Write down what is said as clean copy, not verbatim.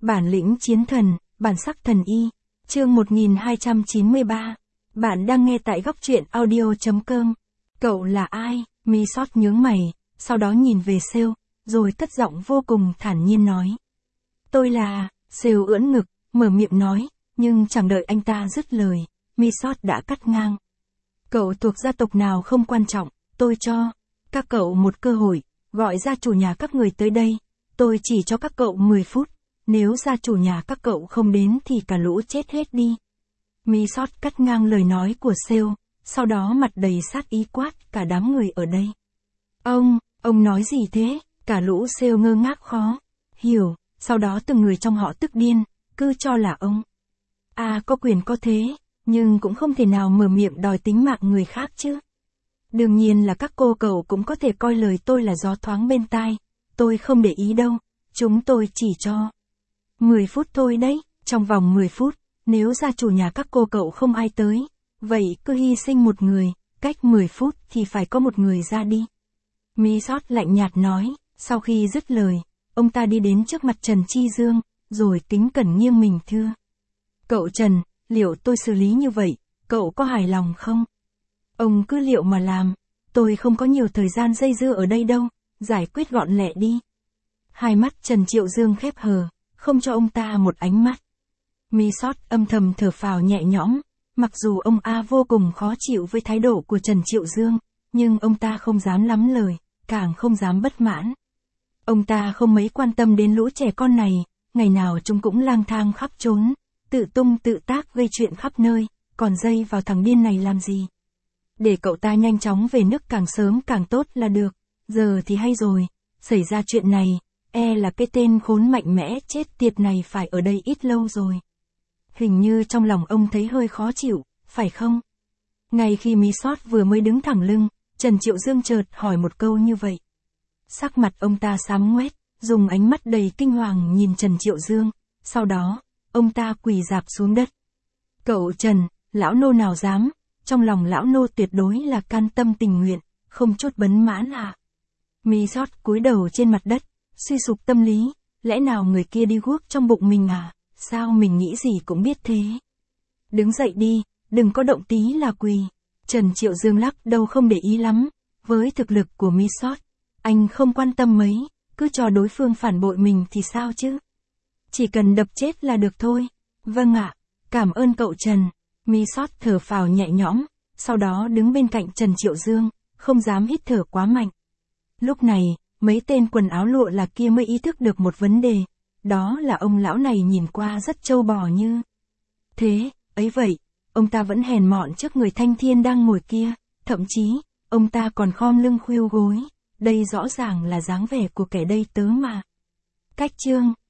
Bản lĩnh chiến thần, bản sắc thần y. Chương 1293. Bạn đang nghe tại góc truyện audio.com. Cậu là ai? Mi sót nhướng mày, sau đó nhìn về Sale, rồi cất giọng vô cùng thản nhiên nói. Tôi là... Sale ưỡn ngực, mở miệng nói, nhưng chẳng đợi anh ta dứt lời, Mi sót đã cắt ngang. Cậu thuộc gia tộc nào không quan trọng, tôi cho các cậu một cơ hội, gọi gia chủ nhà các người tới đây, tôi chỉ cho các cậu 10 phút, nếu gia chủ nhà các cậu không đến thì cả lũ chết hết đi. Mi sót cắt ngang lời nói của Sale, sau đó mặt đầy sát ý quát cả đám người ở đây. Ông nói gì thế? Cả lũ Sale ngơ ngác khó hiểu, sau đó từng người trong họ tức điên, cứ cho là ông có quyền có thế, nhưng cũng không thể nào mở miệng đòi tính mạng người khác chứ. Đương nhiên là các cô cậu cũng có thể coi lời tôi là gió thoáng bên tai, tôi không để ý đâu, chúng tôi chỉ cho 10 phút thôi đấy, trong vòng 10 phút, nếu gia chủ nhà các cô cậu không ai tới, vậy cứ hy sinh một người, cách 10 phút thì phải có một người ra đi. Mi sót lạnh nhạt nói, sau khi dứt lời, ông ta đi đến trước mặt Trần Chi Dương, rồi kính cẩn nghiêng mình thưa. Cậu Trần, liệu tôi xử lý như vậy, cậu có hài lòng không? Ông cứ liệu mà làm, tôi không có nhiều thời gian dây dưa ở đây đâu, giải quyết gọn lẹ đi. Hai mắt Trần Triệu Dương khép hờ, không cho ông ta một ánh mắt. Mi sót âm thầm thở phào nhẹ nhõm, mặc dù ông vô cùng khó chịu với thái độ của Trần Triệu Dương, nhưng ông ta không dám lắm lời, càng không dám bất mãn. Ông ta không mấy quan tâm đến lũ trẻ con này, ngày nào chúng cũng lang thang khắp trốn, tự tung tự tác gây chuyện khắp nơi, còn dây vào thằng điên này làm gì? Để cậu ta nhanh chóng về nước càng sớm càng tốt là được, giờ thì hay rồi, xảy ra chuyện này, là cái tên khốn mạnh mẽ chết tiệt này phải ở đây ít lâu rồi. Hình như trong lòng ông thấy hơi khó chịu, phải không? Ngay khi Mi sót vừa mới đứng thẳng lưng, Trần Triệu Dương chợt hỏi một câu như vậy. Sắc mặt ông ta xám ngoét, dùng ánh mắt đầy kinh hoàng nhìn Trần Triệu Dương, sau đó, ông ta quỳ rạp xuống đất. Cậu Trần, lão nô nào dám, trong lòng lão nô tuyệt đối là can tâm tình nguyện, không chút bấn mãn Mi sót cúi đầu trên mặt đất, suy sụp tâm lý, lẽ nào người kia đi guốc trong bụng mình sao mình nghĩ gì cũng biết thế. Đứng dậy đi, đừng có động tí là quỳ. Trần Triệu Dương lắc đầu không để ý lắm, với thực lực của Mi sót, anh không quan tâm mấy, cứ cho đối phương phản bội mình thì sao chứ. Chỉ cần đập chết là được thôi. Vâng ạ, cảm ơn cậu Trần. Mi sót thở phào nhẹ nhõm, sau đó đứng bên cạnh Trần Triệu Dương, không dám hít thở quá mạnh. Lúc này, mấy tên quần áo lụa là kia mới ý thức được một vấn đề, đó là ông lão này nhìn qua rất trâu bò như thế, ấy vậy, ông ta vẫn hèn mọn trước người thanh thiên đang ngồi kia, thậm chí, ông ta còn khom lưng khuỵu gối, đây rõ ràng là dáng vẻ của kẻ đây tớ mà. Cách chương